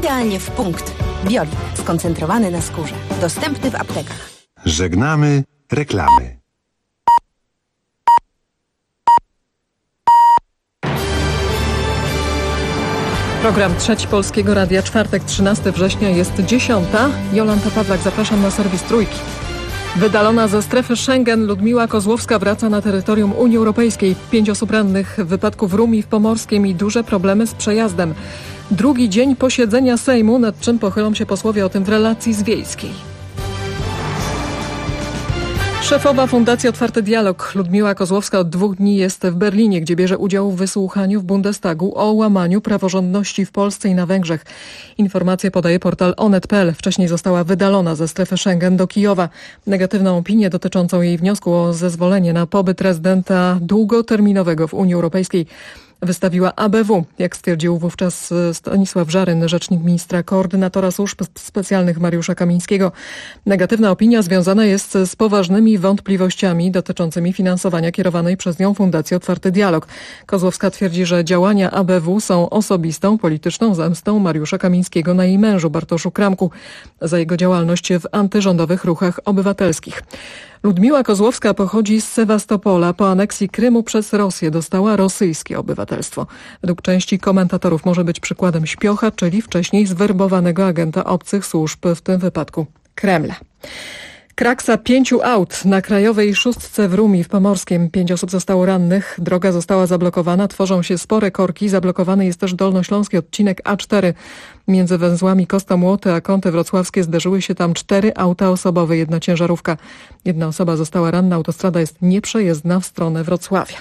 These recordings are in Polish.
Idealnie w punkt. Biolit. Skoncentrowany na skórze. Dostępny w aptekach. Żegnamy reklamy. Program Trzeci Polskiego Radia, czwartek, 13 września, jest 10. Jolanta Pawlak, zapraszam na serwis Trójki. Wydalona ze strefy Schengen Ludmiła Kozłowska wraca na terytorium Unii Europejskiej. 5 osób rannych w wypadku w Rumi w Pomorskiem i duże problemy z przejazdem. Drugi dzień posiedzenia Sejmu, nad czym pochylą się posłowie, o tym w relacji z Wiejskiej. Szefowa Fundacji Otwarty Dialog Ludmiła Kozłowska od 2 dni jest w Berlinie, gdzie bierze udział w wysłuchaniu w Bundestagu o łamaniu praworządności w Polsce i na Węgrzech. Informacje podaje portal onet.pl. Wcześniej została wydalona ze strefy Schengen do Kijowa. Negatywną opinię dotyczącą jej wniosku o zezwolenie na pobyt rezydenta długoterminowego w Unii Europejskiej wystawiła ABW, jak stwierdził wówczas Stanisław Żaryn, rzecznik ministra koordynatora służb specjalnych Mariusza Kamińskiego. Negatywna opinia związana jest z poważnymi wątpliwościami dotyczącymi finansowania kierowanej przez nią Fundacji Otwarty Dialog. Kozłowska twierdzi, że działania ABW są osobistą, polityczną zemstą Mariusza Kamińskiego na jej mężu Bartoszu Kramku za jego działalność w antyrządowych ruchach obywatelskich. Ludmiła Kozłowska pochodzi z Sewastopola. Po aneksji Krymu przez Rosję dostała rosyjskie obywatelstwo. Według części komentatorów może być przykładem śpiocha, czyli wcześniej zwerbowanego agenta obcych służb, w tym wypadku Kremla. Kraksa 5 aut na Krajowej Szóstce w Rumi w Pomorskiem. 5 osób zostało rannych. Droga została zablokowana. Tworzą się spore korki. Zablokowany jest też dolnośląski odcinek A4. Między węzłami Kosta-Młoty a Kąty Wrocławskie zderzyły się tam 4 auta osobowe, 1 ciężarówka. 1 osoba została ranna. Autostrada jest nieprzejezdna w stronę Wrocławia.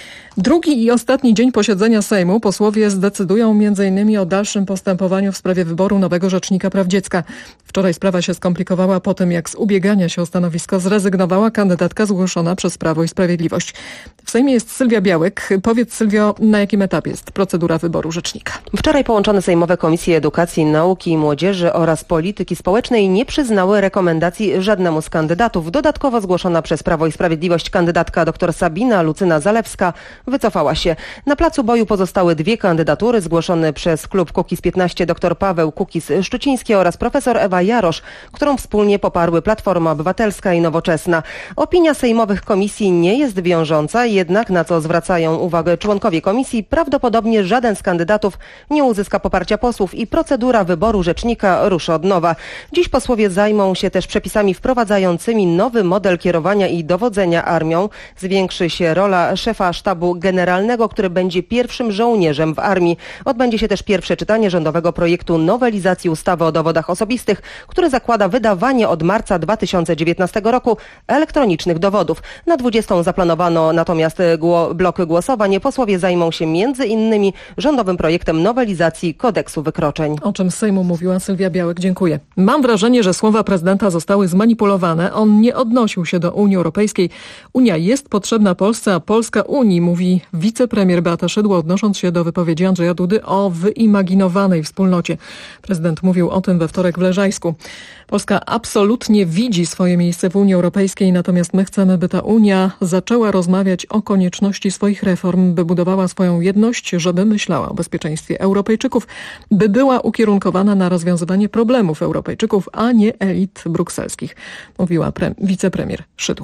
Drugi i ostatni dzień posiedzenia Sejmu posłowie zdecydują m.in. o dalszym postępowaniu w sprawie wyboru nowego rzecznika praw dziecka. Wczoraj sprawa się skomplikowała po tym, jak z ubiegania się o stanowisko zrezygnowała kandydatka zgłoszona przez Prawo i Sprawiedliwość. W Sejmie jest Sylwia Białek. Powiedz, Sylwio, na jakim etapie jest procedura wyboru rzecznika? Wczoraj połączone sejmowe Komisje Edukacji, Nauki i Młodzieży oraz Polityki Społecznej nie przyznały rekomendacji żadnemu z kandydatów. Dodatkowo zgłoszona przez Prawo i Sprawiedliwość kandydatka dr Sabina Lucyna-Zalewska wycofała się. Na placu boju pozostały 2 kandydatury zgłoszone przez klub Kukiz15 dr Paweł Kukiz-Szczuciński oraz profesor Ewa Jarosz, którą wspólnie poparły Platforma Obywatelska i Nowoczesna. Opinia sejmowych komisji nie jest wiążąca, jednak na co zwracają uwagę członkowie komisji, prawdopodobnie żaden z kandydatów nie uzyska poparcia posłów i procedura wyboru rzecznika ruszy od nowa. Dziś posłowie zajmą się też przepisami wprowadzającymi nowy model kierowania i dowodzenia armią. Zwiększy się rola szefa sztabu generalnego, który będzie pierwszym żołnierzem w armii. Odbędzie się też pierwsze czytanie rządowego projektu nowelizacji ustawy o dowodach osobistych, który zakłada wydawanie od marca 2019 roku elektronicznych dowodów. Na 20 zaplanowano natomiast blok głosowań. Posłowie zajmą się m.in. rządowym projektem nowelizacji kodeksu wykroczeń. O czym z Sejmu mówiła Sylwia Białek. Dziękuję. Mam wrażenie, że słowa prezydenta zostały zmanipulowane. On nie odnosił się do Unii Europejskiej. Unia jest potrzebna Polsce, a Polska Unii, mówi wicepremier Beata Szydło, odnosząc się do wypowiedzi Andrzeja Dudy o wyimaginowanej wspólnocie. Prezydent mówił o tym we wtorek w Leżajsku. Polska absolutnie widzi swoje miejsce w Unii Europejskiej, natomiast my chcemy, by ta Unia zaczęła rozmawiać o konieczności swoich reform, by budowała swoją jedność, żeby myślała o bezpieczeństwie Europejczyków, by była ukierunkowana na rozwiązywanie problemów Europejczyków, a nie elit brukselskich, mówiła wicepremier Szydło.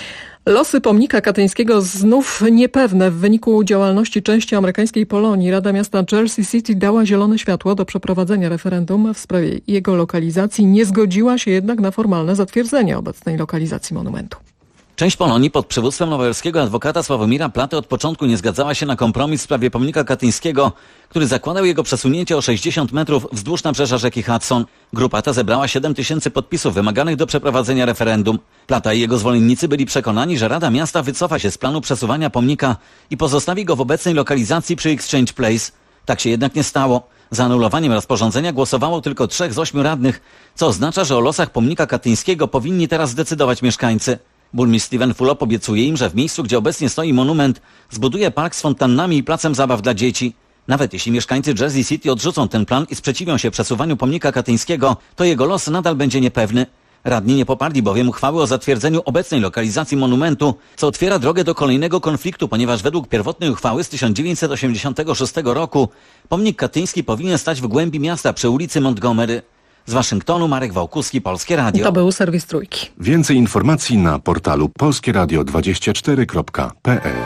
Losy pomnika katyńskiego znów niepewne. W wyniku działalności części amerykańskiej Polonii Rada Miasta Jersey City dała zielone światło do przeprowadzenia referendum w sprawie jego lokalizacji. Nie zgodziła się jednak na formalne zatwierdzenie obecnej lokalizacji monumentu. Część Polonii pod przywództwem lawrowskiego adwokata Sławomira Platy od początku nie zgadzała się na kompromis w sprawie pomnika katyńskiego, który zakładał jego przesunięcie o 60 metrów wzdłuż nabrzeża rzeki Hudson. Grupa ta zebrała 7 000 podpisów wymaganych do przeprowadzenia referendum. Plata i jego zwolennicy byli przekonani, że Rada Miasta wycofa się z planu przesuwania pomnika i pozostawi go w obecnej lokalizacji przy Exchange Place. Tak się jednak nie stało. Za anulowaniem rozporządzenia głosowało tylko 3 z 8 radnych, co oznacza, że o losach pomnika katyńskiego powinni teraz decydować mieszkańcy. Burmistrz Steven Fulop obiecuje im, że w miejscu, gdzie obecnie stoi monument, zbuduje park z fontannami i placem zabaw dla dzieci. Nawet jeśli mieszkańcy Jersey City odrzucą ten plan i sprzeciwią się przesuwaniu pomnika katyńskiego, to jego los nadal będzie niepewny. Radni nie poparli bowiem uchwały o zatwierdzeniu obecnej lokalizacji monumentu, co otwiera drogę do kolejnego konfliktu, ponieważ według pierwotnej uchwały z 1986 roku pomnik katyński powinien stać w głębi miasta przy ulicy Montgomery. Z Waszyngtonu Marek Wałkuski, Polskie Radio. To był serwis Trójki. Więcej informacji na portalu polskieradio24.pl.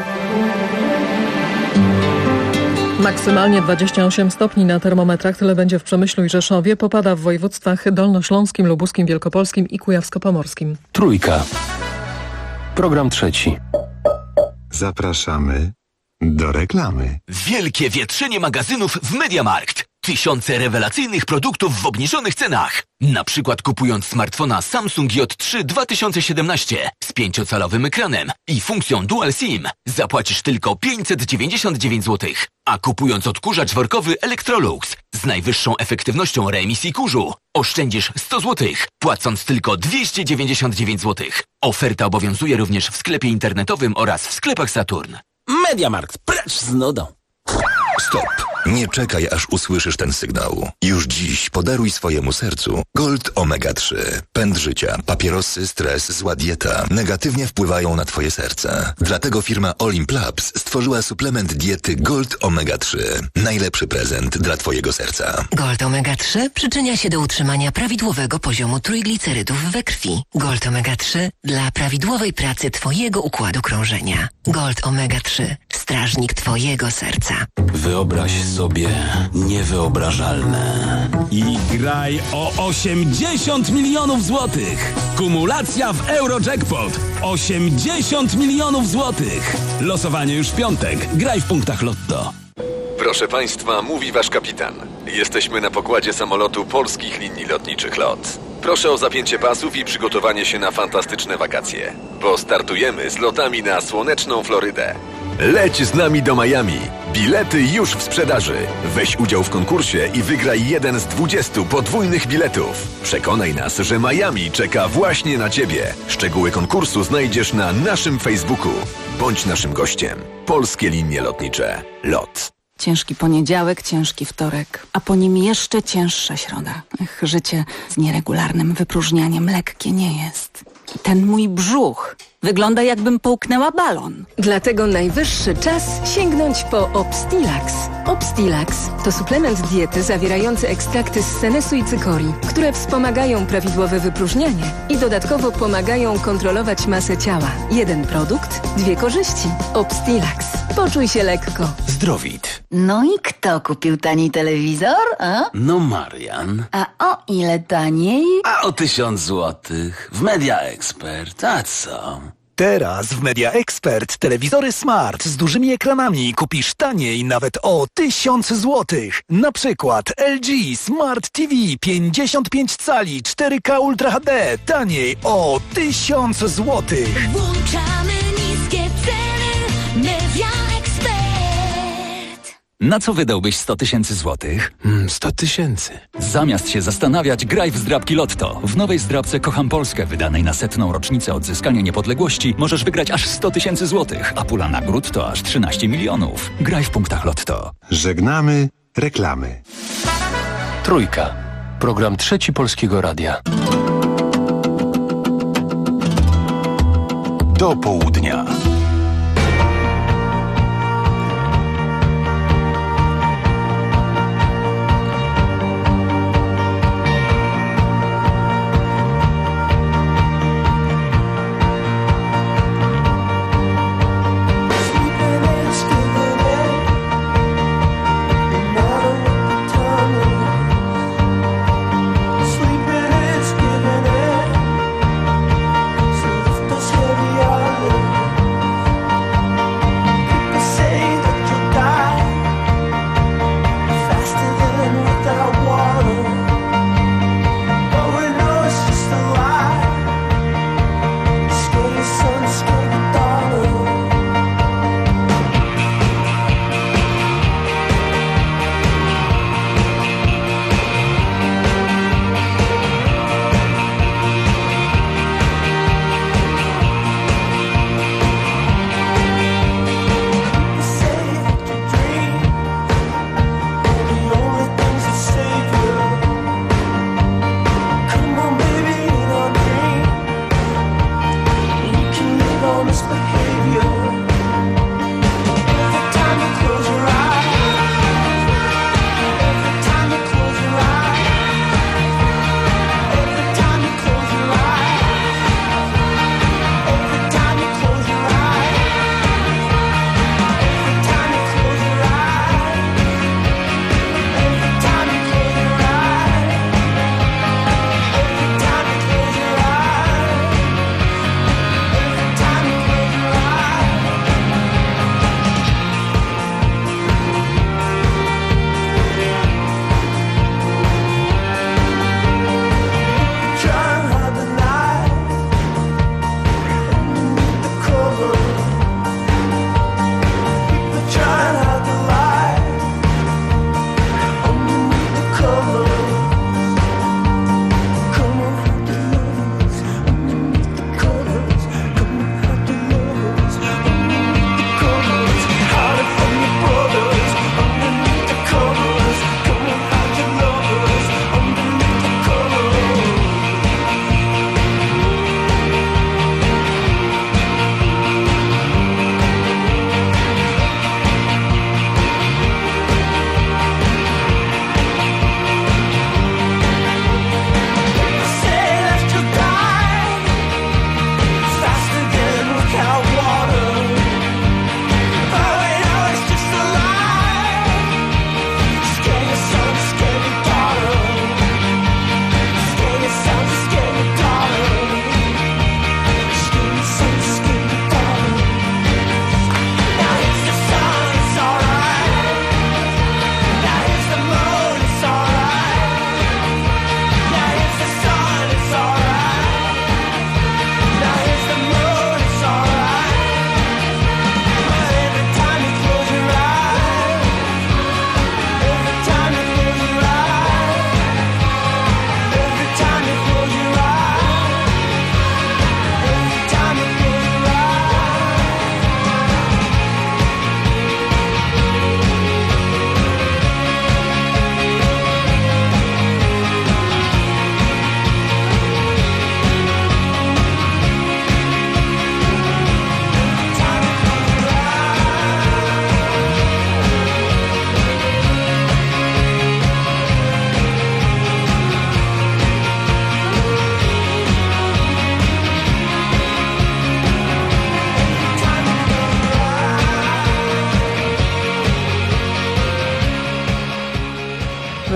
Maksymalnie 28 stopni na termometrach, tyle będzie w Przemyślu i Rzeszowie. Popada w województwach dolnośląskim, lubuskim, wielkopolskim i kujawsko-pomorskim. Trójka. Program trzeci. Zapraszamy do reklamy. Wielkie wietrzenie magazynów w MediaMarkt. Tysiące rewelacyjnych produktów w obniżonych cenach. Na przykład kupując smartfona Samsung J3 2017 z 5-calowym ekranem i funkcją Dual SIM zapłacisz tylko 599 zł. A kupując odkurzacz workowy Electrolux z najwyższą efektywnością reemisji kurzu oszczędzisz 100 zł, płacąc tylko 299 zł. Oferta obowiązuje również w sklepie internetowym oraz w sklepach Saturn. MediaMarkt, precz z nudą. Stop. Nie czekaj, aż usłyszysz ten sygnał. Już dziś podaruj swojemu sercu Gold Omega 3. Pęd życia, papierosy, stres, zła dieta negatywnie wpływają na twoje serce. Dlatego firma Olimp Labs stworzyła suplement diety Gold Omega 3. Najlepszy prezent dla twojego serca. Gold Omega 3 przyczynia się do utrzymania prawidłowego poziomu trójglicerydów we krwi. Gold Omega 3 dla prawidłowej pracy twojego układu krążenia. Gold Omega 3. Strażnik twojego serca. Wyobraź sobie niewyobrażalne. I graj o 80 milionów złotych. Kumulacja w Eurojackpot. 80 milionów złotych. Losowanie już w piątek. Graj w punktach Lotto. Proszę Państwa, mówi Wasz kapitan. Jesteśmy na pokładzie samolotu Polskich Linii Lotniczych LOT. Proszę o zapięcie pasów i przygotowanie się na fantastyczne wakacje, bo startujemy z lotami na słoneczną Florydę. Leć z nami do Miami. Bilety już w sprzedaży. Weź udział w konkursie i wygraj jeden z 20 podwójnych biletów. Przekonaj nas, że Miami czeka właśnie na Ciebie. Szczegóły konkursu znajdziesz na naszym Facebooku. Bądź naszym gościem. Polskie Linie Lotnicze LOT. Ciężki poniedziałek, ciężki wtorek, a po nim jeszcze cięższa środa. Życie z nieregularnym wypróżnianiem lekkie nie jest. I ten mój brzuch wygląda, jakbym połknęła balon. Dlatego najwyższy czas sięgnąć po Obstilax. Obstilax to suplement diety zawierający ekstrakty z senesu i cykorii, które wspomagają prawidłowe wypróżnianie i dodatkowo pomagają kontrolować masę ciała. Jeden produkt, dwie korzyści. Obstilax. Poczuj się lekko. Zdrowit. No i kto kupił tani telewizor, a? No Marian. A o ile taniej? A o 1000 złotych. W Media Expert. A co? Teraz w Media Expert telewizory smart z dużymi ekranami kupisz taniej nawet o 1000 złotych. Na przykład LG Smart TV 55 cali 4K Ultra HD taniej o 1000 złotych. Włączamy niskie ceny Media Expert. Na co wydałbyś 100 tysięcy złotych? 100 tysięcy. Zamiast się zastanawiać, graj w zdrabki Lotto. W nowej zdrabce Kocham Polskę, wydanej na 100. rocznicę odzyskania niepodległości, możesz wygrać aż 100 tysięcy złotych, a pula nagród to aż 13 milionów. Graj w punktach Lotto. Żegnamy reklamy. Trójka. Program trzeci Polskiego Radia. Do południa.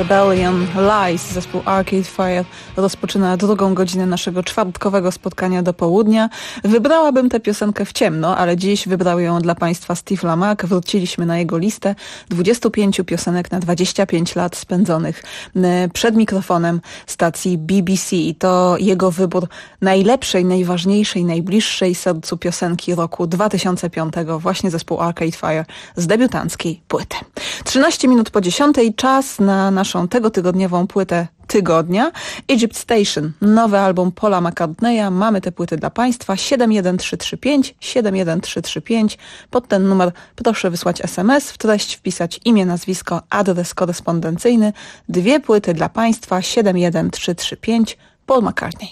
Rebellion, Lies, zespół Arcade Fire rozpoczyna drugą godzinę naszego czwartkowego spotkania do południa. Wybrałabym tę piosenkę w ciemno, ale dziś wybrał ją dla Państwa Steve Lamacq. Wróciliśmy na jego listę 25 piosenek na 25 lat spędzonych przed mikrofonem stacji BBC. I to jego wybór najlepszej, najważniejszej, najbliższej sercu piosenki roku 2005, właśnie zespół Arcade Fire z debiutanckiej płyty. 13 minut po 10, czas na naszą tegotygodniową płytę tygodnia. Egypt Station, nowy album Paula McCartneya. Mamy te płyty dla Państwa. 71335, 71335. Pod ten numer proszę wysłać SMS, w treść wpisać imię, nazwisko, adres korespondencyjny. 2 płyty dla Państwa. 71335, Paul McCartney.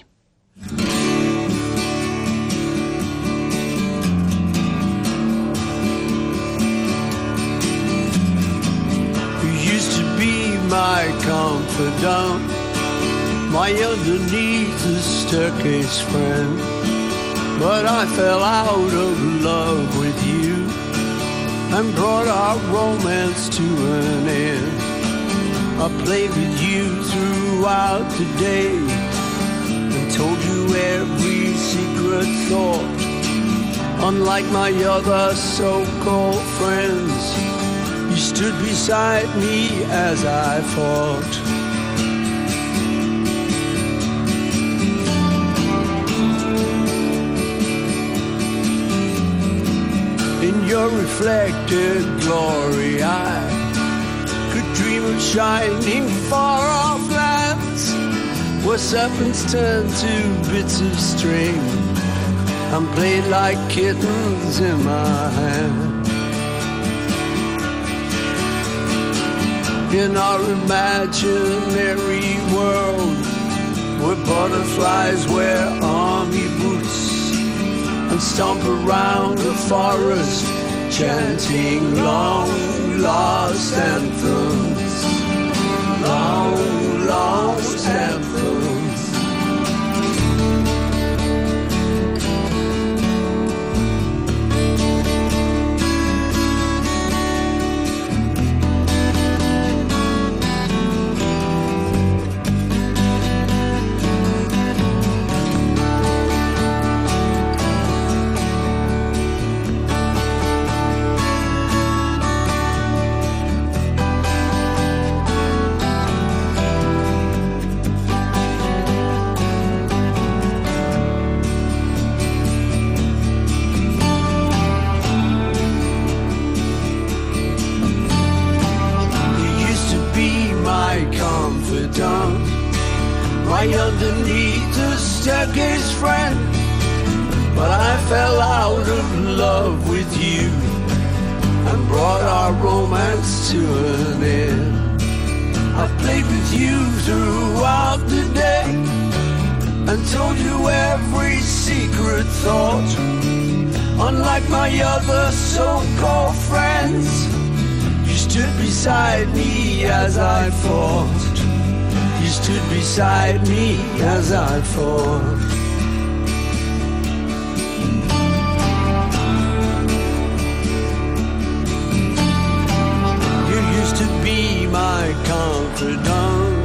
My confidant, my underneath the staircase friend, but I fell out of love with you and brought our romance to an end. I played with you throughout the day and told you every secret thought. Unlike my other so-called friends, you stood beside me as I fought. In your reflected glory I could dream of shining far-off lands where serpents turn to bits of string and played like kittens in my hand. In our imaginary world where butterflies wear army boots and stomp around the forest chanting long lost anthems, long lost anthems. My underneath the staircase friend, but I fell out of love with you and brought our romance to an end. I played with you throughout the day and told you every secret thought. Unlike my other so-called friends, you stood beside me as I fought. You stood beside me as I fought. You used to be my confidant.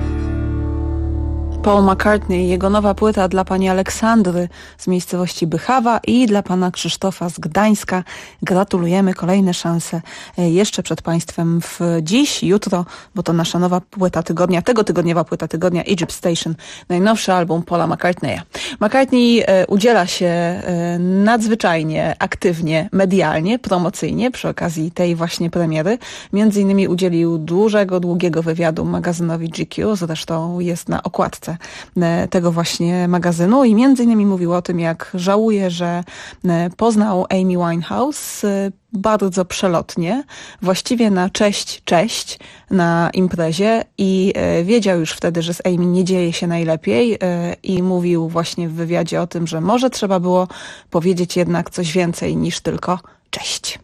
Paul McCartney, jego nowa płyta dla pani Aleksandry z miejscowości Bychawa i dla pana Krzysztofa z Gdańska. Gratulujemy, kolejne szanse jeszcze przed Państwem w dziś, jutro, bo to nasza nowa płyta tygodnia, tegotygodniowa płyta tygodnia Egypt Station, najnowszy album Paula McCartneya. McCartney udziela się nadzwyczajnie aktywnie, medialnie, promocyjnie przy okazji tej właśnie premiery. Między innymi udzielił długiego wywiadu magazynowi GQ, zresztą jest na okładce tego właśnie magazynu i między innymi mówił o tym, jak żałuje, że poznał Amy Winehouse bardzo przelotnie, właściwie na cześć na imprezie i wiedział już wtedy, że z Amy nie dzieje się najlepiej i mówił właśnie w wywiadzie o tym, że może trzeba było powiedzieć jednak coś więcej niż tylko cześć.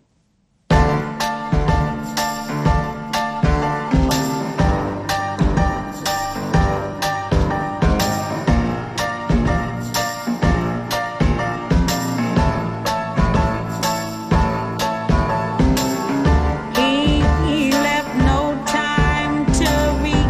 He left no time to read.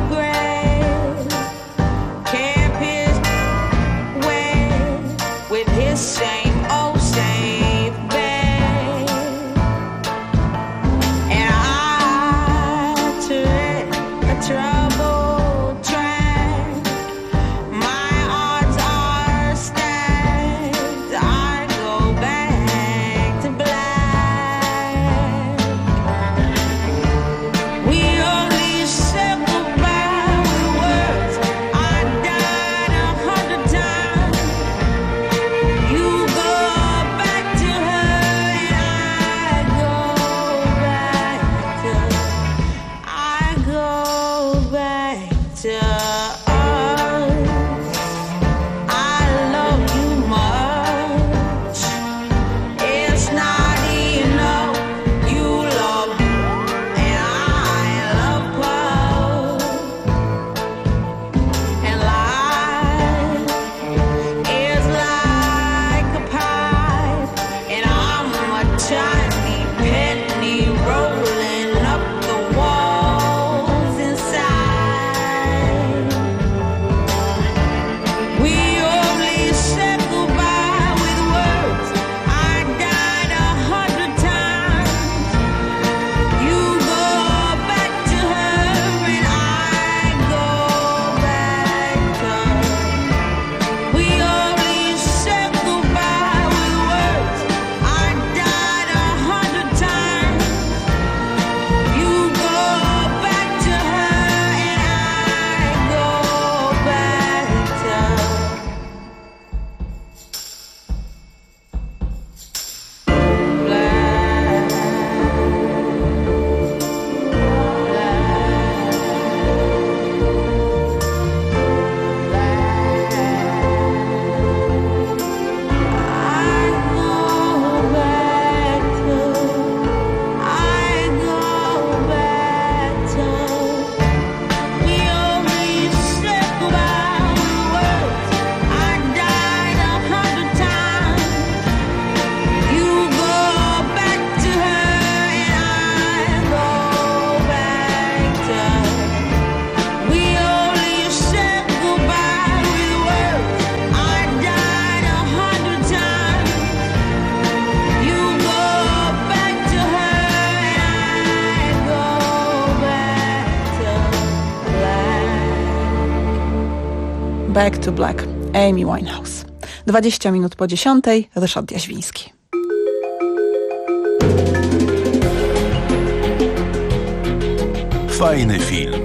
Back to Black, Amy Winehouse. 20 minut po 10:00, Ryszard Jaźwiński. Fajny film.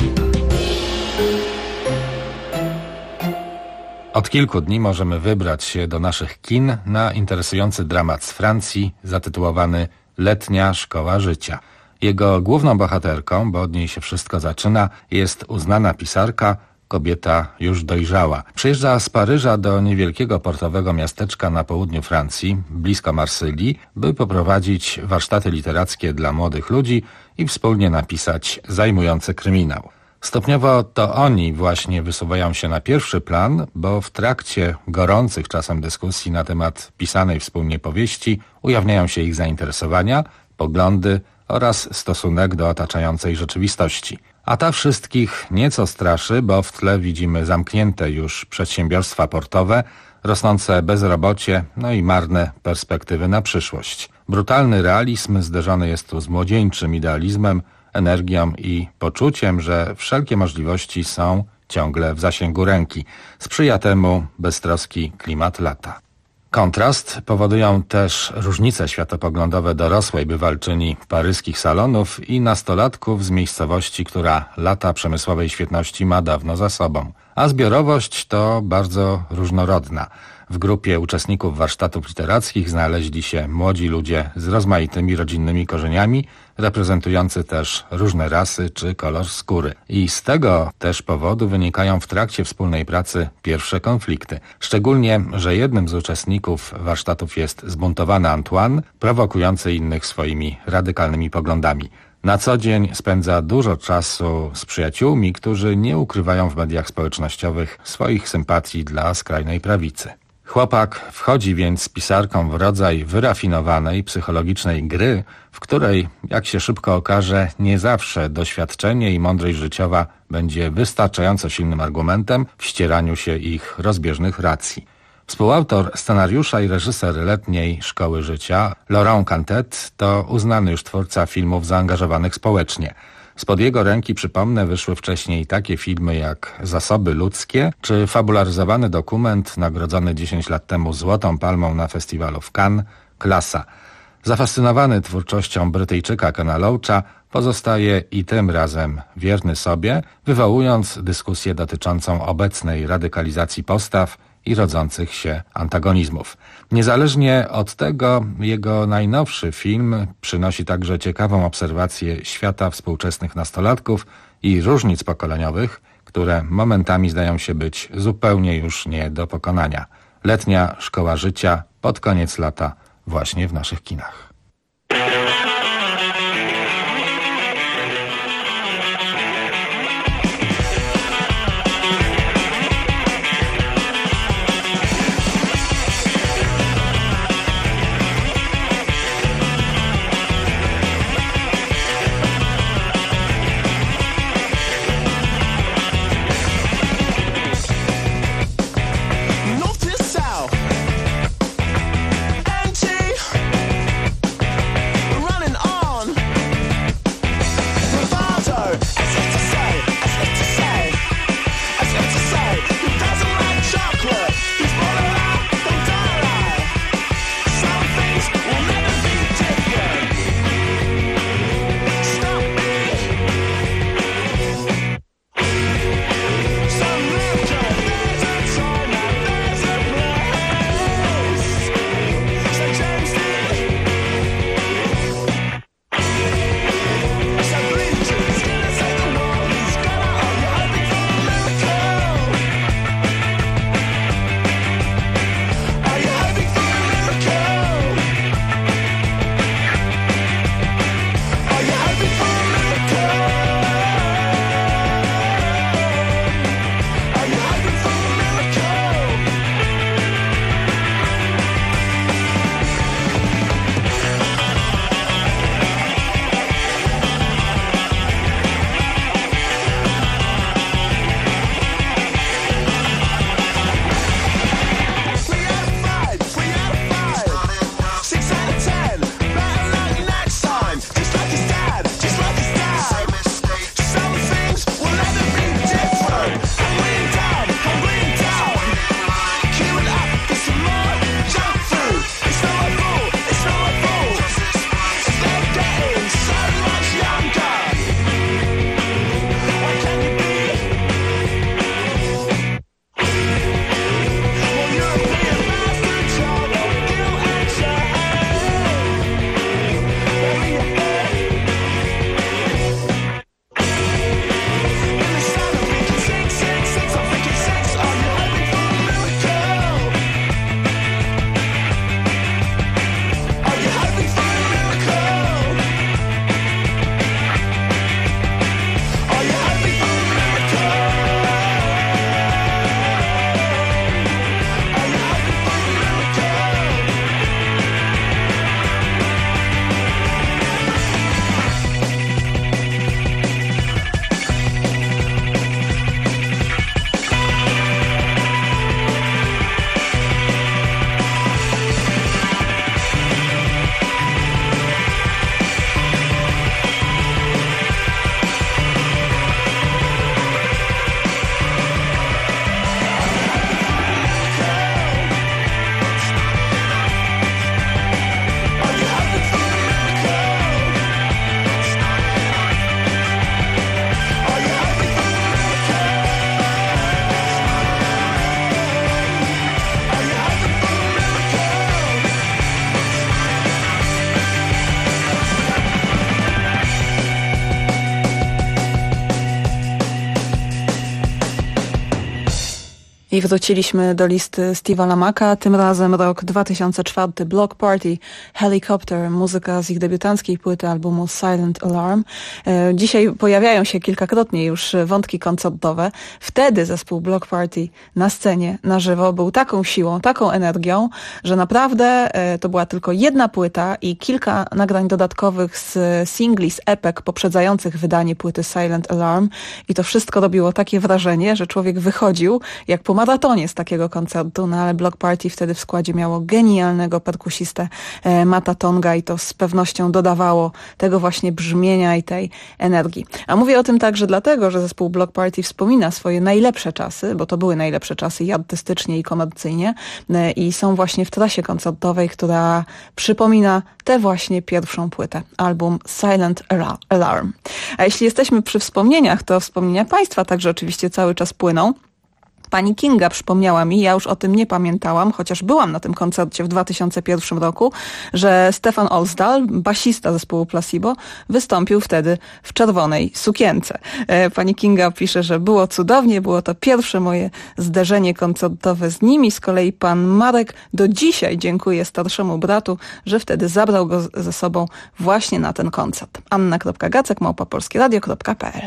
Od kilku dni możemy wybrać się do naszych kin na interesujący dramat z Francji zatytułowany Letnia Szkoła Życia. Jego główną bohaterką, bo od niej się wszystko zaczyna, jest uznana pisarka, kobieta już dojrzała. Przyjeżdża z Paryża do niewielkiego portowego miasteczka na południu Francji, blisko Marsylii, by poprowadzić warsztaty literackie dla młodych ludzi i wspólnie napisać zajmujący kryminał. Stopniowo to oni właśnie wysuwają się na pierwszy plan, bo w trakcie gorących czasem dyskusji na temat pisanej wspólnie powieści ujawniają się ich zainteresowania, poglądy oraz stosunek do otaczającej rzeczywistości. A ta wszystkich nieco straszy, bo w tle widzimy zamknięte już przedsiębiorstwa portowe, rosnące bezrobocie, no i marne perspektywy na przyszłość. Brutalny realizm zderzony jest tu z młodzieńczym idealizmem, energią i poczuciem, że wszelkie możliwości są ciągle w zasięgu ręki. Sprzyja temu beztroski klimat lata. Kontrast powodują też różnice światopoglądowe dorosłej bywalczyni paryskich salonów i nastolatków z miejscowości, która lata przemysłowej świetności ma dawno za sobą. A zbiorowość to bardzo różnorodna. W grupie uczestników warsztatów literackich znaleźli się młodzi ludzie z rozmaitymi rodzinnymi korzeniami, reprezentujący też różne rasy czy kolor skóry. I z tego też powodu wynikają w trakcie wspólnej pracy pierwsze konflikty. Szczególnie, że jednym z uczestników warsztatów jest zbuntowany Antoine, prowokujący innych swoimi radykalnymi poglądami. Na co dzień spędza dużo czasu z przyjaciółmi, którzy nie ukrywają w mediach społecznościowych swoich sympatii dla skrajnej prawicy. Chłopak wchodzi więc z pisarką w rodzaj wyrafinowanej, psychologicznej gry, w której, jak się szybko okaże, nie zawsze doświadczenie i mądrość życiowa będzie wystarczająco silnym argumentem w ścieraniu się ich rozbieżnych racji. Współautor scenariusza i reżyser Letniej Szkoły Życia, Laurent Cantet, to uznany już twórca filmów zaangażowanych społecznie. Spod jego ręki, przypomnę, wyszły wcześniej takie filmy jak Zasoby ludzkie czy fabularyzowany dokument nagrodzony 10 lat temu Złotą Palmą na festiwalu w Cannes, Klasa. Zafascynowany twórczością Brytyjczyka Kena Loacha pozostaje i tym razem wierny sobie, wywołując dyskusję dotyczącą obecnej radykalizacji postaw i rodzących się antagonizmów. Niezależnie od tego, jego najnowszy film przynosi także ciekawą obserwację świata współczesnych nastolatków i różnic pokoleniowych, które momentami zdają się być zupełnie już nie do pokonania. Letnia szkoła życia pod koniec lata właśnie w naszych kinach. I wróciliśmy do listy Steve'a Lamac'a, tym razem rok 2004, Block Party, Helicopter, muzyka z ich debiutanckiej płyty albumu Silent Alarm. Dzisiaj pojawiają się kilkakrotnie już wątki koncertowe. Wtedy zespół Block Party na scenie, na żywo był taką siłą, taką energią, że naprawdę to była tylko jedna płyta i kilka nagrań dodatkowych z singli, z epek poprzedzających wydanie płyty Silent Alarm i to wszystko robiło takie wrażenie, że człowiek wychodził jak po maratonie z takiego koncertu, no ale Block Party wtedy w składzie miało genialnego perkusistę Matta Tonga i to z pewnością dodawało tego właśnie brzmienia i tej energii. A mówię o tym także dlatego, że zespół Block Party wspomina swoje najlepsze czasy, bo to były najlepsze czasy i artystycznie, i komercyjnie i są właśnie w trasie koncertowej, która przypomina tę właśnie pierwszą płytę, album Silent Alarm. A jeśli jesteśmy przy wspomnieniach, to wspomnienia Państwa także oczywiście cały czas płyną. Pani Kinga przypomniała mi, ja już o tym nie pamiętałam, chociaż byłam na tym koncercie w 2001 roku, że Stefan Olsdal, basista zespołu Placebo, wystąpił wtedy w czerwonej sukience. Pani Kinga pisze, że było cudownie, było to pierwsze moje zderzenie koncertowe z nimi. Z kolei pan Marek do dzisiaj dziękuję starszemu bratu, że wtedy zabrał go ze sobą właśnie na ten koncert. anna.gacek@polskieradio.pl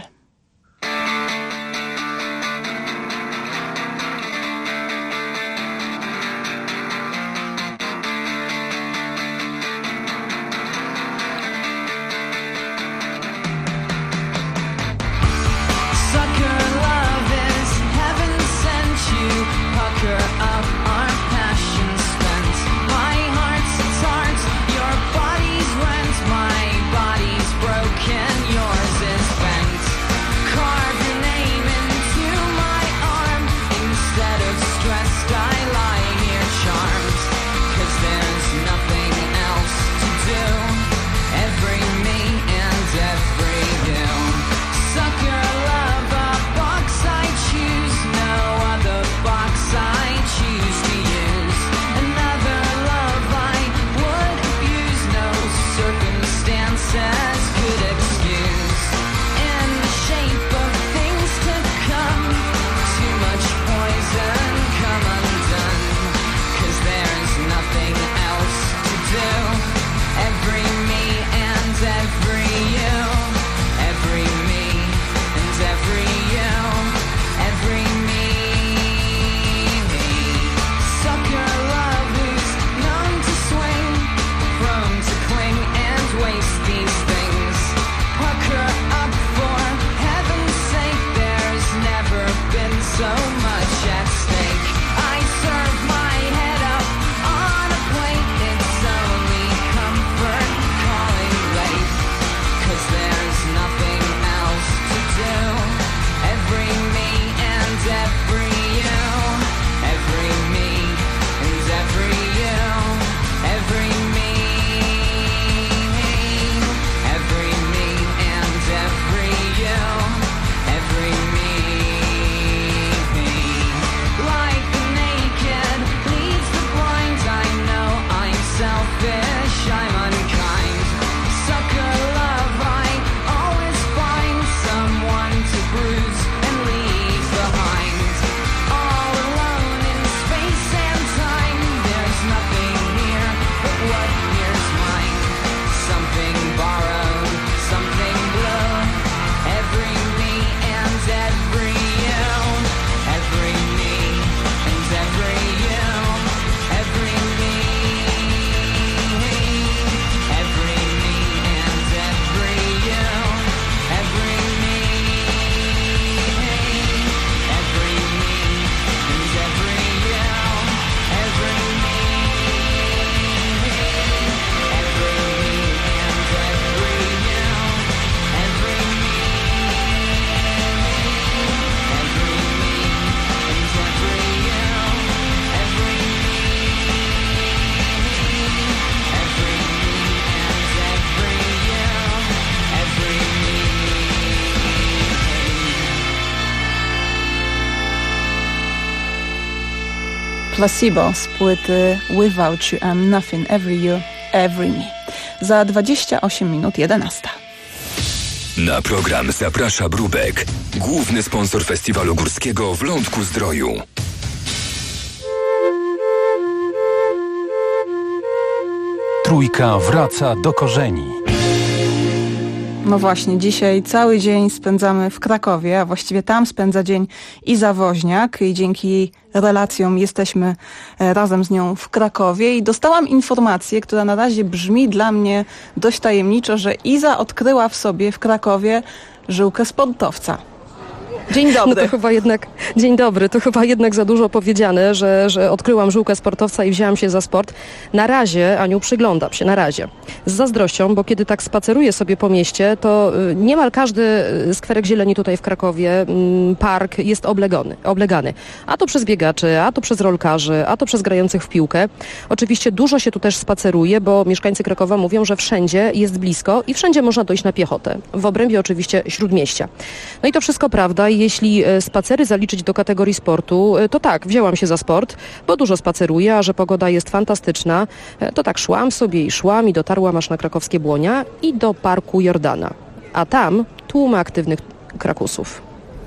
Placebo z płyty Without You I'm Nothing, Every You, Every Me. Za 28 minut 11. Na program zaprasza Brubek, główny sponsor festiwalu górskiego w Lądku-Zdroju. Trójka wraca do korzeni. No właśnie, dzisiaj cały dzień spędzamy w Krakowie, a właściwie tam spędza dzień Iza Woźniak i dzięki jej relacjom jesteśmy razem z nią w Krakowie i dostałam informację, która na razie brzmi dla mnie dość tajemniczo, że Iza odkryła w sobie w Krakowie żyłkę sportowca. Dzień dobry. No to chyba jednak, dzień dobry, to chyba jednak za dużo powiedziane, że odkryłam żyłkę sportowca i wzięłam się za sport. Na razie, Aniu, przyglądam się, na razie. Z zazdrością, bo kiedy tak spaceruję sobie po mieście, to niemal każdy skwerek zieleni tutaj w Krakowie, park jest oblegany. A to przez biegaczy, a to przez rolkarzy, a to przez grających w piłkę. Oczywiście dużo się tu też spaceruje, bo mieszkańcy Krakowa mówią, że wszędzie jest blisko i wszędzie można dojść na piechotę. W obrębie oczywiście Śródmieścia. No i to wszystko prawda i jeśli spacery zaliczyć do kategorii sportu, to tak, wzięłam się za sport, bo dużo spaceruję, a że pogoda jest fantastyczna, to tak szłam sobie i dotarłam aż na krakowskie Błonia i do Parku Jordana. A tam tłumy aktywnych krakusów.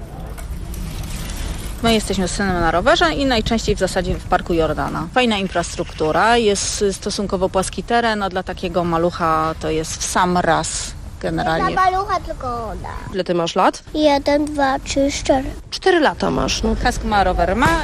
My jesteśmy z synem na rowerze i najczęściej w zasadzie w Parku Jordana. Fajna infrastruktura, jest stosunkowo płaski teren, a dla takiego malucha to jest w sam raz generalnie. Dla malucha tylko woda. Ile ty masz lat? 1, 2, 3, 4. 4 lata masz. No. Kask ma, rower ma.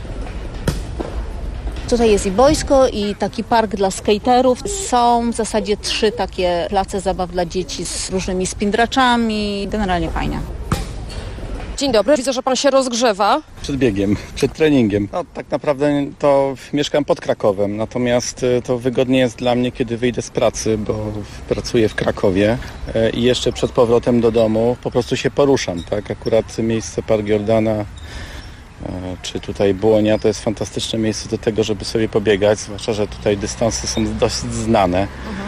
Tutaj jest i boisko, i taki park dla skaterów. Są w zasadzie 3 takie place zabaw dla dzieci z różnymi spindraczami. Generalnie fajnie. Dzień dobry, widzę, że pan się rozgrzewa. Przed biegiem, przed treningiem. No, tak naprawdę to mieszkam pod Krakowem, natomiast to wygodnie jest dla mnie, kiedy wyjdę z pracy, bo pracuję w Krakowie i jeszcze przed powrotem do domu po prostu się poruszam. Tak? Akurat miejsce Park Jordana czy tutaj Błonia to jest fantastyczne miejsce do tego, żeby sobie pobiegać, zwłaszcza, że tutaj dystanse są dosyć znane,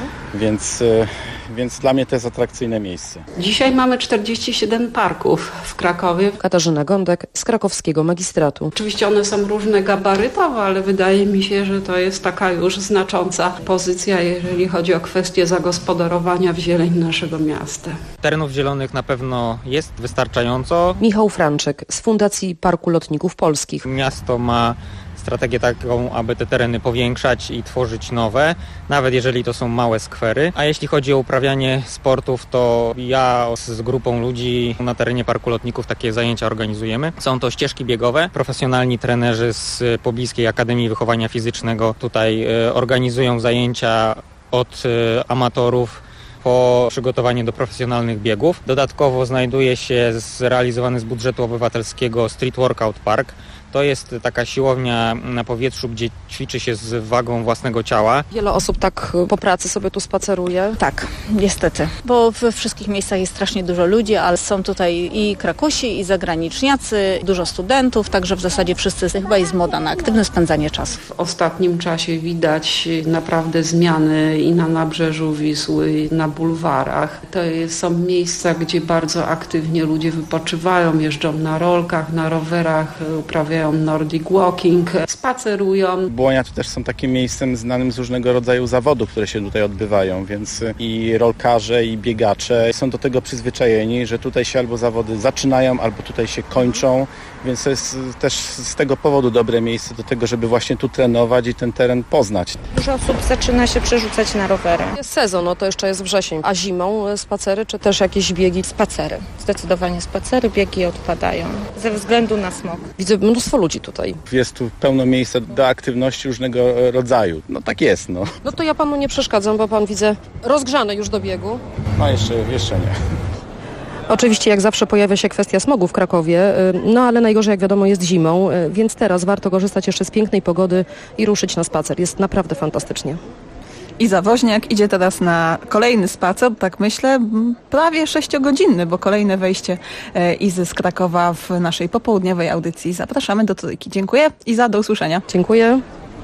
więc dla mnie to jest atrakcyjne miejsce. Dzisiaj mamy 47 parków w Krakowie. Katarzyna Gądek z krakowskiego magistratu. Oczywiście one są różne gabarytowo, ale wydaje mi się, że to jest taka już znacząca pozycja, jeżeli chodzi o kwestię zagospodarowania w zieleń naszego miasta. Terenów zielonych na pewno jest wystarczająco. Michał Franczek z Fundacji Parku Lotników Polskich. Miasto ma strategię taką, aby te tereny powiększać i tworzyć nowe, nawet jeżeli to są małe skwery. A jeśli chodzi o uprawianie sportów, to ja z grupą ludzi na terenie Parku Lotników takie zajęcia organizujemy. Są to ścieżki biegowe. Profesjonalni trenerzy z Pobliskiej Akademii Wychowania Fizycznego tutaj organizują zajęcia od amatorów po przygotowanie do profesjonalnych biegów. Dodatkowo znajduje się zrealizowany z budżetu obywatelskiego Street Workout Park. To jest taka siłownia na powietrzu, gdzie ćwiczy się z wagą własnego ciała. Wiele osób tak po pracy sobie tu spaceruje. Tak, niestety, bo we wszystkich miejscach jest strasznie dużo ludzi, ale są tutaj i Krakusi, i zagraniczniacy, dużo studentów, także w zasadzie wszyscy chyba jest moda na aktywne spędzanie czasu. W ostatnim czasie widać naprawdę zmiany i na nabrzeżu Wisły, i na bulwarach. To są miejsca, gdzie bardzo aktywnie ludzie wypoczywają, jeżdżą na rolkach, na rowerach, uprawiają Nordic walking, spacerują. Błonia to też są takim miejscem znanym z różnego rodzaju zawodów, które się tutaj odbywają, więc i rolkarze, i biegacze są do tego przyzwyczajeni, że tutaj się albo zawody zaczynają, albo tutaj się kończą, więc to jest też z tego powodu dobre miejsce do tego, żeby właśnie tu trenować i ten teren poznać. Dużo osób zaczyna się przerzucać na rowery. Jest sezon, no to jeszcze jest wrzesień. A zimą spacery, czy też jakieś biegi? Spacery. Zdecydowanie spacery, biegi odpadają ze względu na smog. Widzę mnóstwo ludzi tutaj. Jest tu pełno miejsca do aktywności różnego rodzaju. No tak jest, no. No to ja panu nie przeszkadzam, bo pan widzę rozgrzany już do biegu. No jeszcze nie. Oczywiście jak zawsze pojawia się kwestia smogu w Krakowie, no ale najgorzej jak wiadomo jest zimą, więc teraz warto korzystać jeszcze z pięknej pogody i ruszyć na spacer. Jest naprawdę fantastycznie. Iza Woźniak idzie teraz na kolejny spacer, tak myślę, prawie 6-godzinny, bo kolejne wejście Izy z Krakowa w naszej popołudniowej audycji. Zapraszamy do Trójki. Dziękuję. Iza, do usłyszenia. Dziękuję.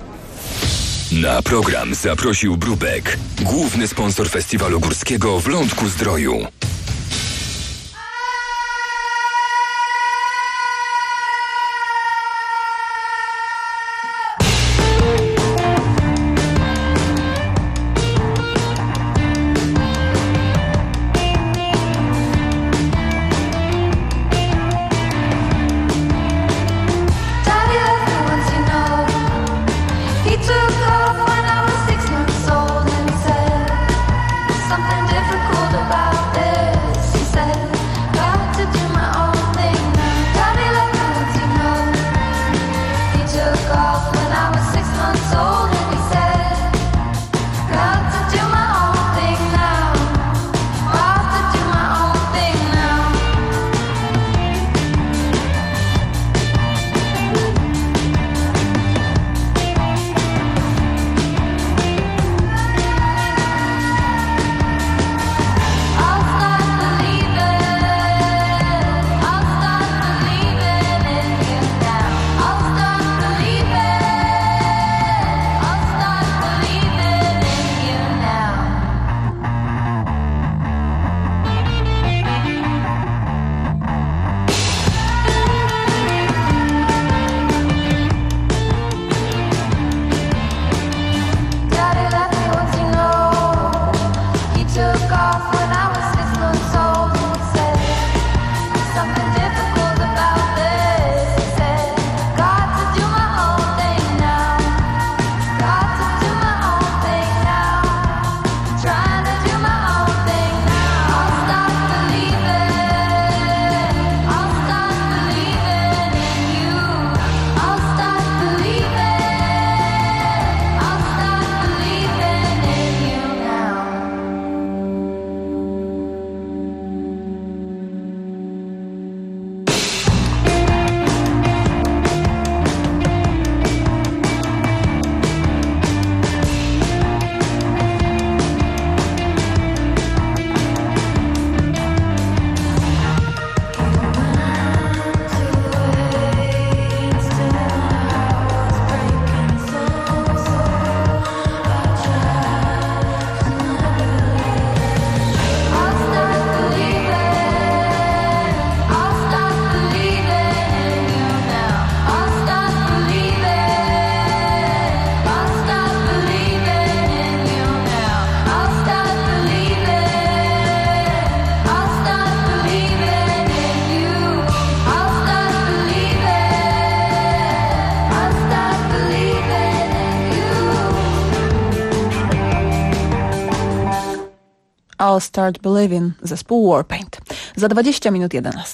Na program zaprosił Brubek, główny sponsor festiwalu górskiego w Lądku-Zdroju. Something difficult about this. I'll Start Believing, zespół Warpaint. Za 20 minut 11.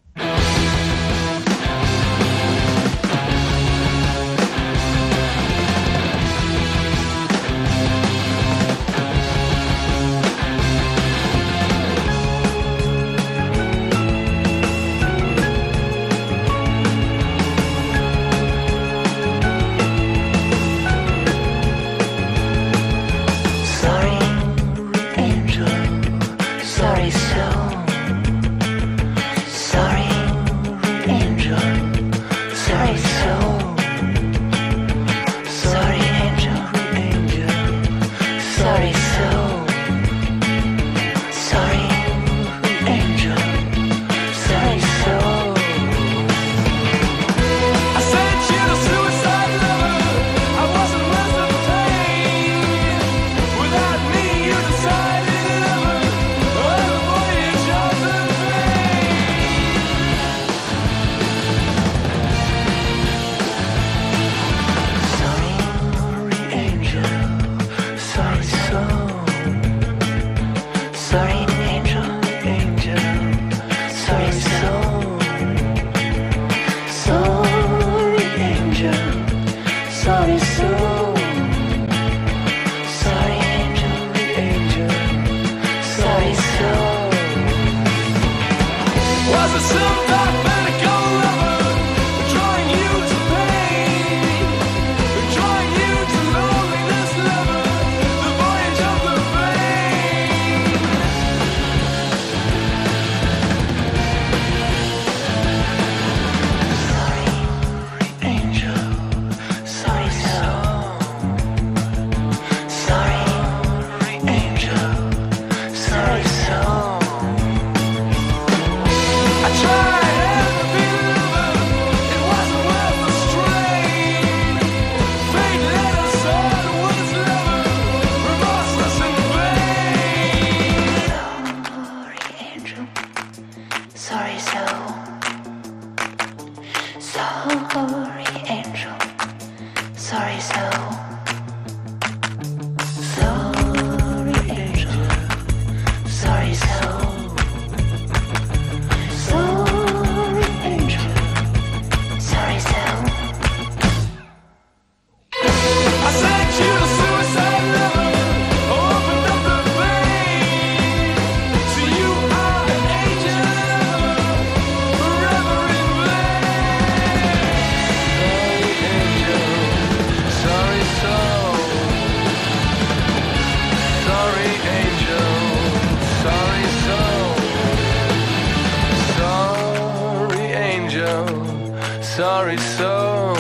Sorry soul,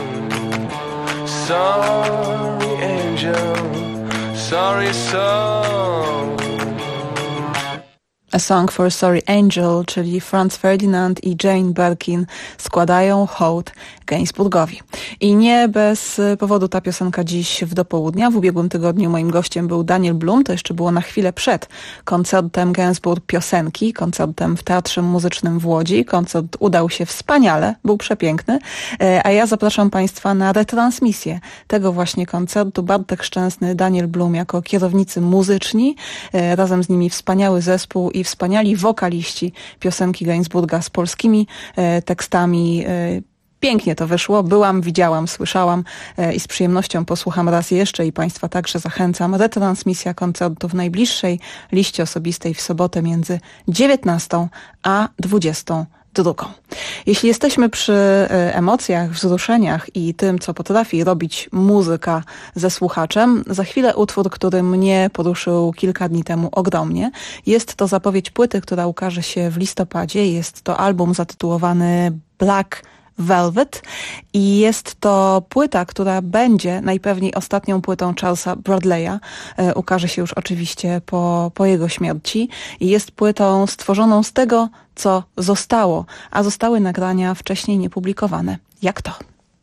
sorry angel, sorry soul. A Song for Sorry Angel, czyli Franz Ferdinand i Jane Birkin składają hołd Gainsbourgowi. I nie bez powodu ta piosenka dziś w dopołudnia. W ubiegłym tygodniu moim gościem był Daniel Blum. To jeszcze było na chwilę przed koncertem Gainsbourg piosenki, koncertem w Teatrze Muzycznym w Łodzi. Koncert udał się wspaniale, był przepiękny, a ja zapraszam Państwa na retransmisję tego właśnie koncertu. Bartek Szczęsny, Daniel Blum jako kierownicy muzyczni, razem z nimi wspaniały zespół i wspaniali wokaliści piosenki Gainsbourga z polskimi tekstami. Pięknie to wyszło. Byłam, widziałam, słyszałam i z przyjemnością posłucham raz jeszcze i Państwa także zachęcam. Retransmisja koncertu w najbliższej liście osobistej w sobotę między 19 a 22. Jeśli jesteśmy przy emocjach, wzruszeniach i tym, co potrafi robić muzyka ze słuchaczem, za chwilę utwór, który mnie poruszył kilka dni temu ogromnie. Jest to zapowiedź płyty, która ukaże się w listopadzie. Jest to album zatytułowany Black Velvet i jest to płyta, która będzie najpewniej ostatnią płytą Charlesa Bradley'a. Ukaże się już oczywiście po jego śmierci i jest płytą stworzoną z tego, co zostało, a zostały nagrania wcześniej niepublikowane. Jak to?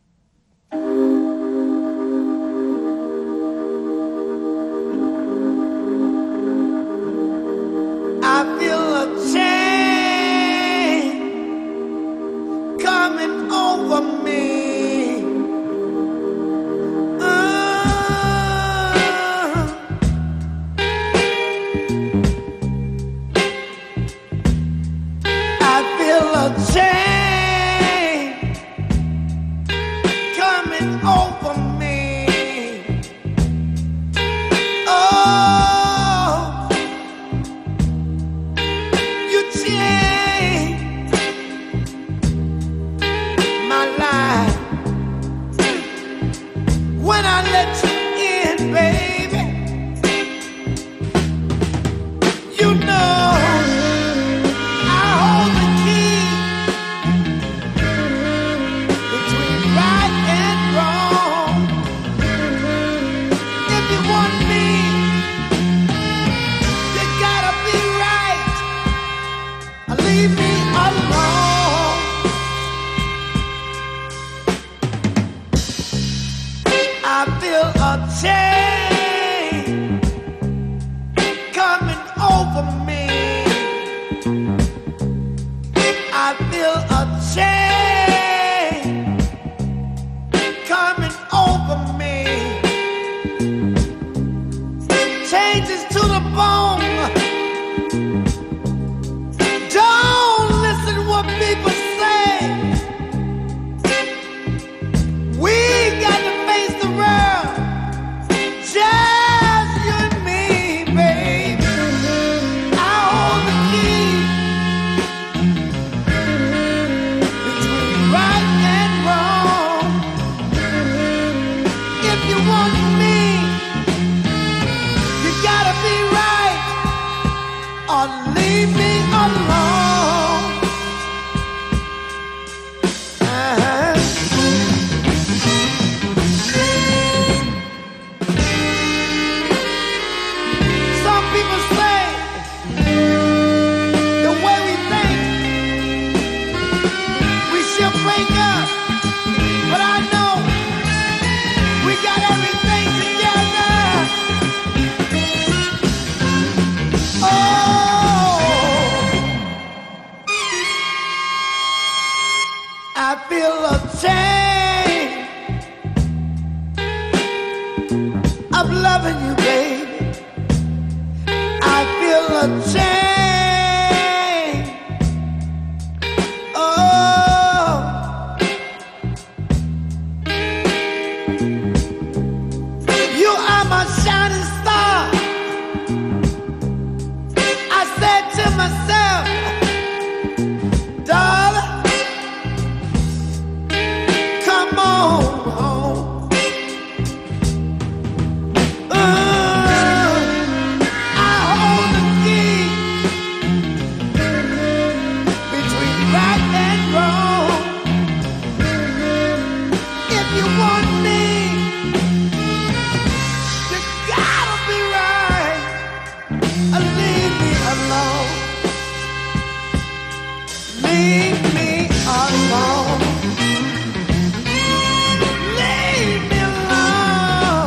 I feel a change coming over me. coming over me. Oh, you changed my life when I let you in, baby. You know I hold the key between right and wrong. If you want me, you gotta be right. Leave me alone. I feel a change coming over me. I feel a change coming over me. Changes to the bone. Don't listen what people say. We got to face the world. Just you and me, baby. I hold the key between right and wrong. If you want me, you gotta be right or leave me alone. Some people say the way we think we should break up, but I know we got everything together. Oh, I feel a change of loving you, baby. I feel a change. Oh, you are my shining star. I said to myself, darling, come on home. I hold the key between right and wrong. If you want me, you gotta be right. Leave me alone. Leave me alone. Leave me alone.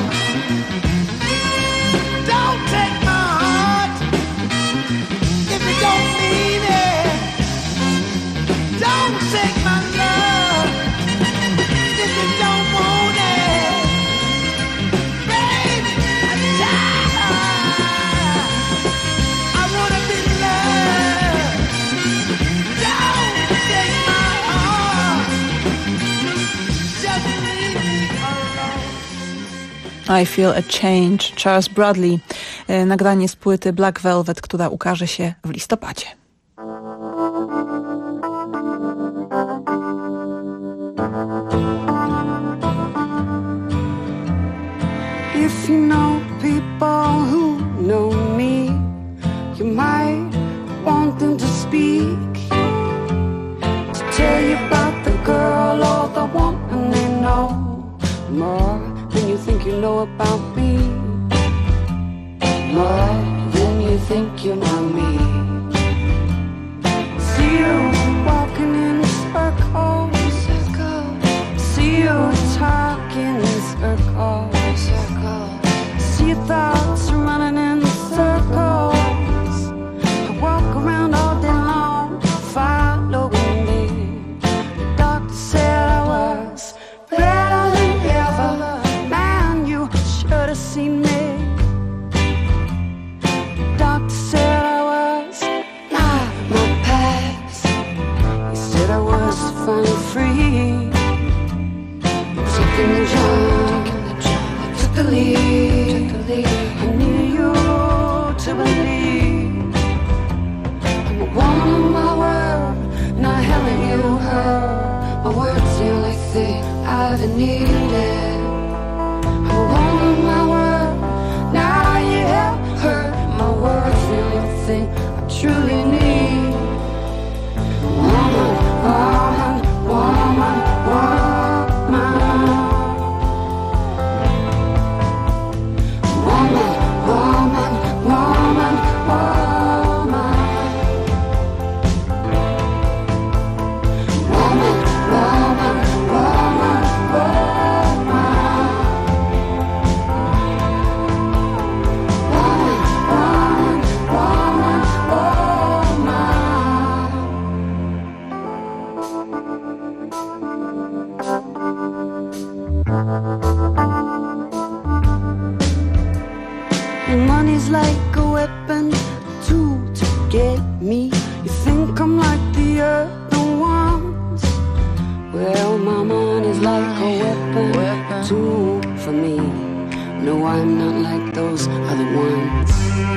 Don't take my heart if you don't mean it. Don't take my love if you don't want it. Baby, I'm tired. I wanna be loved. Don't take my heart. Just leave me alone. I Feel a Change, Charles Bradley, nagranie z płyty Black Velvet, która ukaże się w listopadzie. If you know people who know me, you might want them to speak, to tell you about the girl or the woman they know more than you think you know about me, more than you think you know me. See you walking in circles, see you talking in circles. See your thoughts running in circles. I walk around all day long, following me. The doctor said I was better than ever. Man, you should have seen me. The doctor said I was not my past. He said I was finally free. So taking the job. I took the lead. I need you to believe I'm a woman of my word, not having you hurt. My word's the only thing I ever needed. I'm a woman of my word, now you have hurt. My word's the only thing I truly need. Woman, woman, woman, woman. Woman, woman, woman, woman. Woman, woman, woman, woman. Woman, woman, money's like a weapon, a tool to get me. You think I'm like the other ones? Well, my money's like a weapon, a tool for me. No, I'm not like those other ones.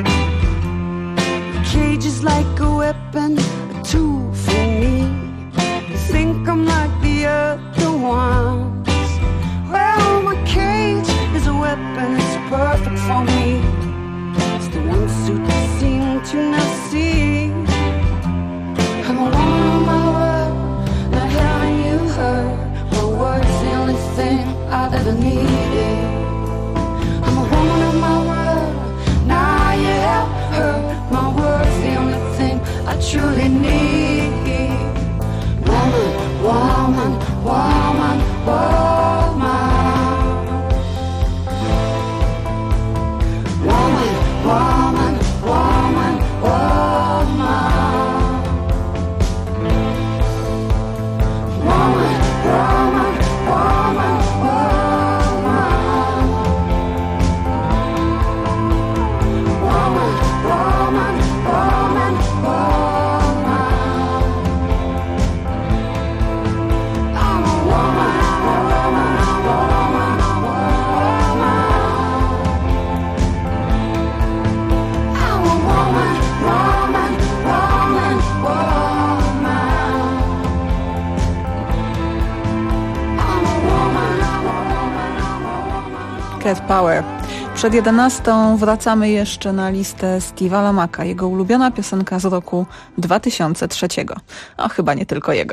The cage is like a weapon, a tool for me. You think I'm like the other ones? Well, my cage is a weapon, it's perfect for me. It's the one suit that seem to not see. I'm a woman of my word, not having you hurt. My word's the only thing I've ever needed. I'm a woman of my word, now you have hurt. My word's the only thing I truly need. Woman, woman, woman, woman. Woman, woman, woman, woman. Woman, woman, woman, woman. Woman, woman, woman, woman. I'm a woman, I'm a woman, I'm a woman, I'm a woman. I'm a woman, woman, woman, woman. I'm a woman, I'm a woman, I'm a woman. Cat Power. Przed 11 wracamy jeszcze na listę Steve'a Lamac'a. Jego ulubiona piosenka z roku 2003. O, chyba nie tylko jego.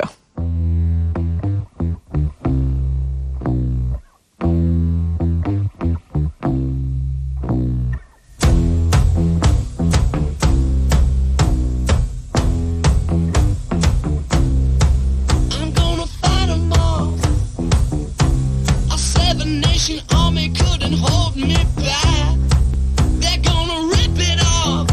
I'm gonna fight 'em all. A seven-nation army couldn't hold me back. They're gonna rip it off,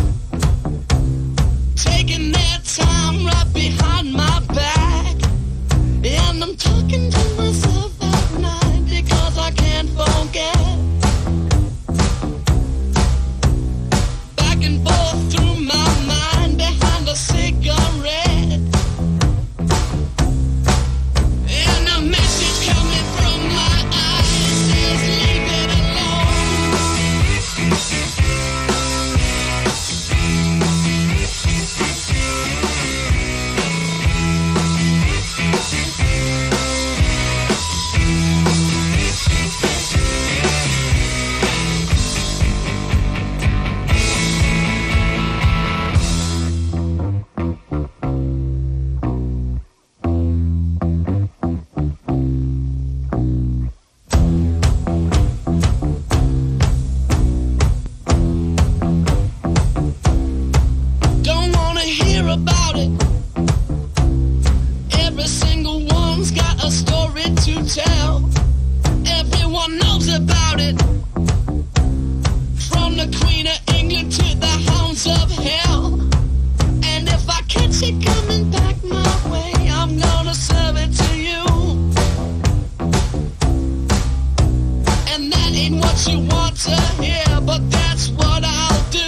taking their time right behind my back. And I'm talking to myself at night because I can't forget. Back and forth through my mind behind a cigarette. And a message coming from my eyes says leave it alone. Don't wanna hear about it. Every single one's got a story to tell. Everyone knows about it. From the Queen of England to the hounds of hell. And if I catch it coming back my way, I'm gonna serve it to you. And that ain't what you want to hear, but that's what I'll do.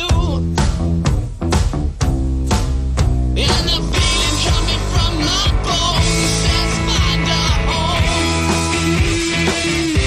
And the feeling coming from my bones says find a home.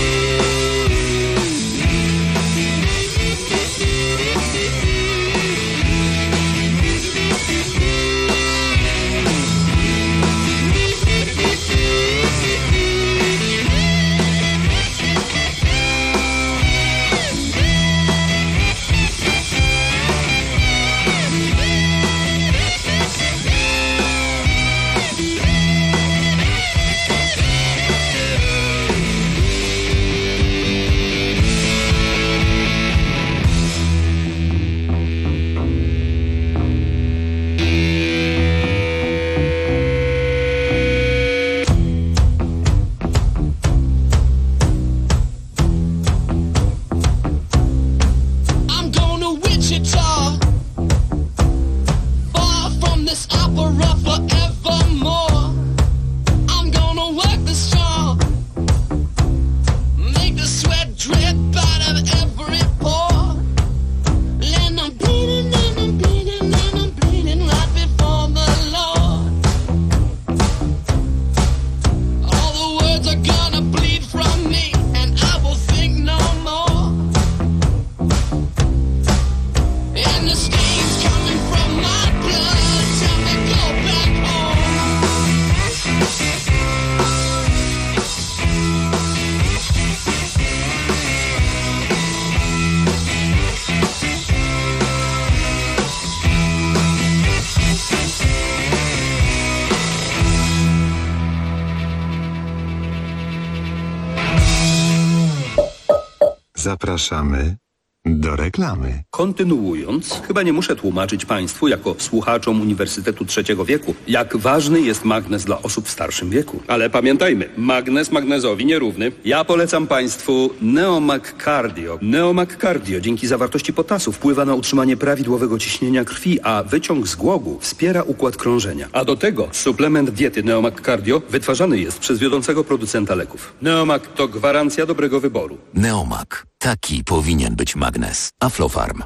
Zapraszamy do reklamy. Kontynuując, chyba nie muszę tłumaczyć Państwu, jako słuchaczom Uniwersytetu Trzeciego Wieku, jak ważny jest magnez dla osób w starszym wieku. Ale pamiętajmy, magnez magnezowi nierówny. Ja polecam Państwu Neomag Cardio. Neomag Cardio dzięki zawartości potasu wpływa na utrzymanie prawidłowego ciśnienia krwi, a wyciąg z głogu wspiera układ krążenia. A do tego suplement diety Neomag Cardio wytwarzany jest przez wiodącego producenta leków. Neomag to gwarancja dobrego wyboru. Neomag. Taki powinien być magnes. Aflofarm.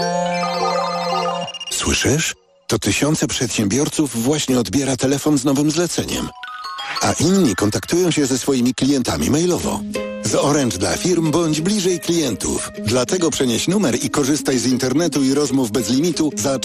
Słyszysz? To tysiące przedsiębiorców właśnie odbiera telefon z nowym zleceniem. A inni kontaktują się ze swoimi klientami mailowo. Z Orange dla firm bądź bliżej klientów. Dlatego przenieś numer i korzystaj z internetu i rozmów bez limitu za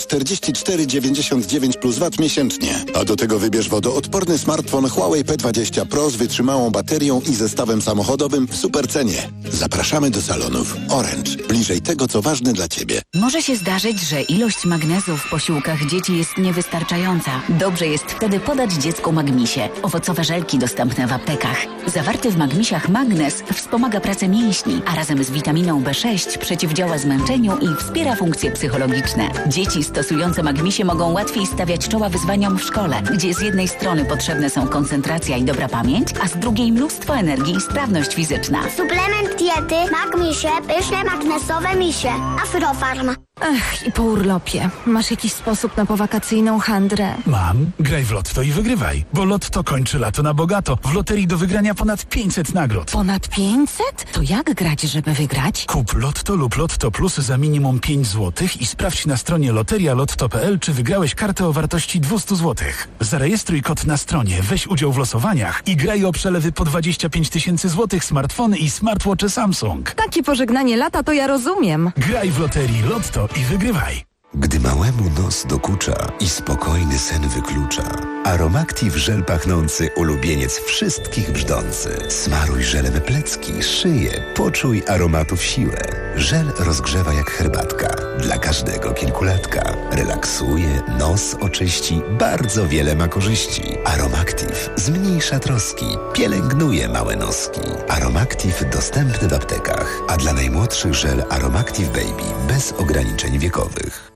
44,99 plus VAT miesięcznie. A do tego wybierz wodoodporny smartfon Huawei P20 Pro z wytrzymałą baterią i zestawem samochodowym w super cenie. Zapraszamy do salonów. Orange. Bliżej tego, co ważne dla Ciebie. Może się zdarzyć, że ilość magnezu w posiłkach dzieci jest niewystarczająca. Dobrze jest wtedy podać dziecku Magmisie. Owocowe żelki dostępne w aptekach. Zawarty w Magmisiach magnez wspomaga pracę mięśni, a razem z witaminą B6 przeciwdziała zmęczeniu i wspiera funkcje psychologiczne. Dzieci stosujące Magmisie mogą łatwiej stawiać czoła wyzwaniom w szkole, gdzie z jednej strony potrzebne są koncentracja i dobra pamięć, a z drugiej mnóstwo energii i sprawność fizyczna. Suplement diety Magmisie, pyszne magnesowe misie. Aflofarm. Ach, i po urlopie. Masz jakiś sposób na powakacyjną handrę? Mam. Graj w Lotto i wygrywaj. Bo Lotto kończy lato na bogato. W loterii do wygrania ponad 500 nagród. Ponad 500? To jak grać, żeby wygrać? Kup Lotto lub Lotto Plus za minimum 5 zł i sprawdź na stronie loterialotto.pl, czy wygrałeś kartę o wartości 200 zł. Zarejestruj kod na stronie, weź udział w losowaniach i graj o przelewy po 25 000 złotych, smartfony i smartwatche Samsung. Takie pożegnanie lata to ja rozumiem. Graj w loterii Lotto i wygrywaj. Gdy małemu nos dokucza i spokojny sen wyklucza, Aromactive żel pachnący, ulubieniec wszystkich brzdący. Smaruj żelem plecki, szyję, poczuj aromatów siłę. Żel rozgrzewa jak herbatka, dla każdego kilkulatka. Relaksuje, nos oczyści, bardzo wiele ma korzyści. Aromactive zmniejsza troski, pielęgnuje małe noski. Aromactive dostępny w aptekach, a dla najmłodszych żel Aromactive Baby bez ograniczeń wiekowych.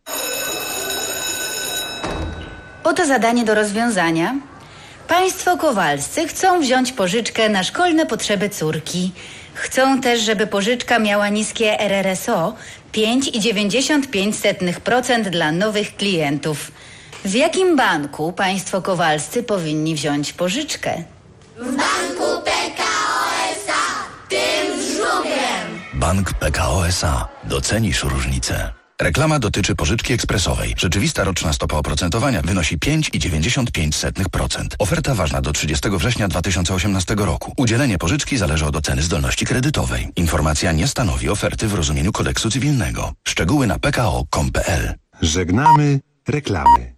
Oto zadanie do rozwiązania. Państwo Kowalscy chcą wziąć pożyczkę na szkolne potrzeby córki. Chcą też, żeby pożyczka miała niskie RRSO 5,95% dla nowych klientów. W jakim banku państwo Kowalscy powinni wziąć pożyczkę? W banku PKO SA, tym żubrem. Bank PKO SA. Docenisz różnicę. Reklama dotyczy pożyczki ekspresowej. Rzeczywista roczna stopa oprocentowania wynosi 5,95%. Oferta ważna do 30 września 2018 roku. Udzielenie pożyczki zależy od oceny zdolności kredytowej. Informacja nie stanowi oferty w rozumieniu kodeksu cywilnego. Szczegóły na pko.com.pl. Żegnamy reklamy.